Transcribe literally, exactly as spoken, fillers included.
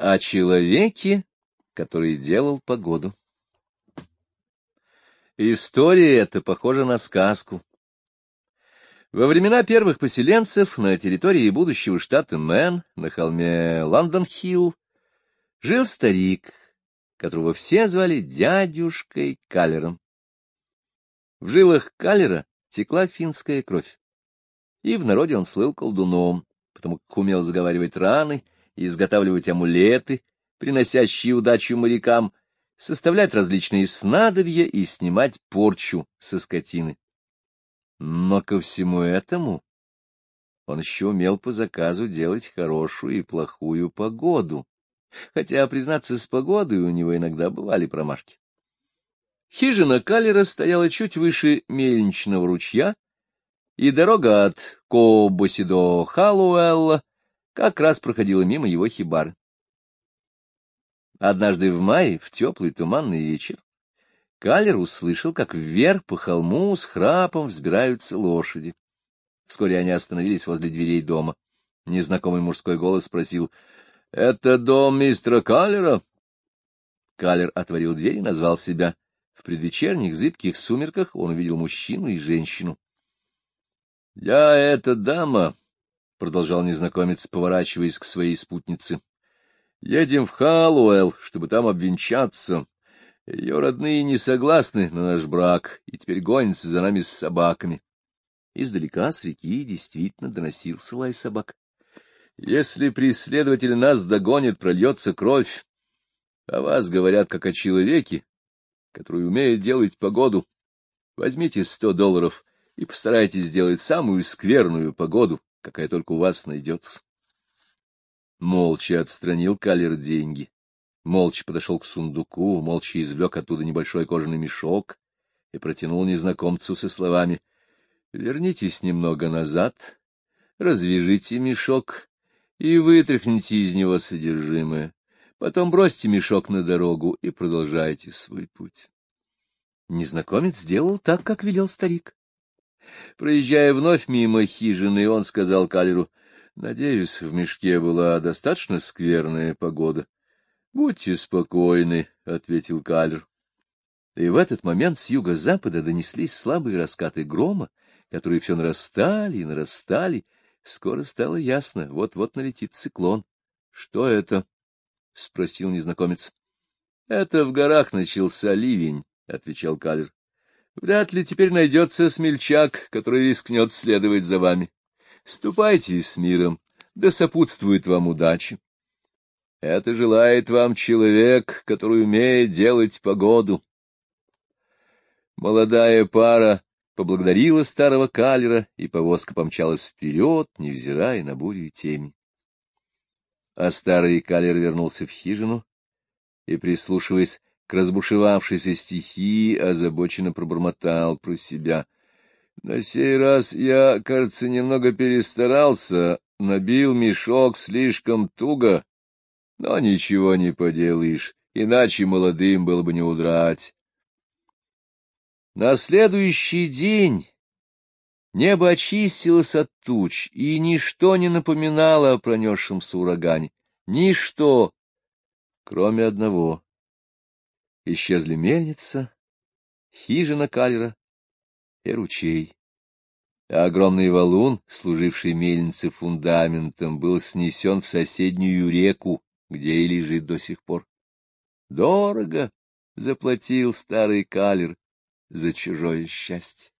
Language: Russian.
О человеке, который делал погоду. История эта похожа на сказку. Во времена первых поселенцев на территории будущего штата Мэн, на холме Ландон-Хилл, жил старик, которого все звали дядюшкой Каллером. В жилах Каллера текла финская кровь, и в народе он слыл колдуном, потому как умел заговаривать раны и изготавливать амулеты, приносящие удачу морякам, составлять различные снадобья и снимать порчу со скотины. Но ко всему этому он еще умел по заказу делать хорошую и плохую погоду, хотя, признаться, с погодой у него иногда бывали промашки. Хижина Каллера стояла чуть выше мельничного ручья, и дорога от Кобоси до Халлоуэлла как раз проходила мимо его хибары. Однажды в мае, в теплый туманный вечер, Каллер услышал, как вверх по холму с храпом взбираются лошади. Вскоре они остановились возле дверей дома. Незнакомый мужской голос спросил: — Это дом мистера Каллера? Каллер отворил дверь и назвал себя. В предвечерних зыбких сумерках он увидел мужчину и женщину. — Я эта дама, — продолжал незнакомец, поворачиваясь к своей спутнице. — Едем в Халлоуэлл, чтобы там обвенчаться. Ее родные не согласны на наш брак, и теперь гонятся за нами с собаками. Издалека с реки действительно доносился лай собак. Если преследователь нас догонит, прольется кровь. О вас говорят, как о человеке, который умеет делать погоду. Возьмите сто долларов и постарайтесь сделать самую скверную погоду, какая только у вас найдется. Молча отстранил Каллер деньги. Молча подошел к сундуку, молча извлек оттуда небольшой кожаный мешок и протянул незнакомцу со словами: — Вернитесь немного назад, развяжите мешок и вытряхните из него содержимое. Потом бросьте мешок на дорогу и продолжайте свой путь. Незнакомец сделал так, как велел старик. Проезжая вновь мимо хижины, он сказал Каллеру: — Надеюсь, в мешке была достаточно скверная погода. — Будьте спокойны, — ответил Каллер. И в этот момент с юго-запада донеслись слабые раскаты грома, которые все нарастали и нарастали. Скоро стало ясно, вот-вот налетит циклон. — Что это? — спросил незнакомец. — Это в горах начался ливень, — отвечал Каллер. — Вряд ли теперь найдется смельчак, который рискнет следовать за вами. Ступайте с миром, да сопутствует вам удача. Это желает вам человек, который умеет делать погоду. Молодая пара поблагодарила старого Каллера, и повозка помчалась вперед, невзирая на бурю и темень. А старый Каллер вернулся в хижину и, прислушиваясь к разбушевавшейся стихии, озабоченно пробормотал про себя: — На сей раз я, кажется, немного перестарался, набил мешок слишком туго. Но ничего не поделаешь, иначе молодым было бы не удрать. На следующий день небо очистилось от туч, и ничто не напоминало о пронесшемся урагане. Ничто, кроме одного. Исчезли мельница, хижина Каллера и ручей. А огромный валун, служивший мельнице фундаментом, был снесен в соседнюю реку, где и лежит до сих пор. Дорого заплатил старый Каллер за чужое счастье.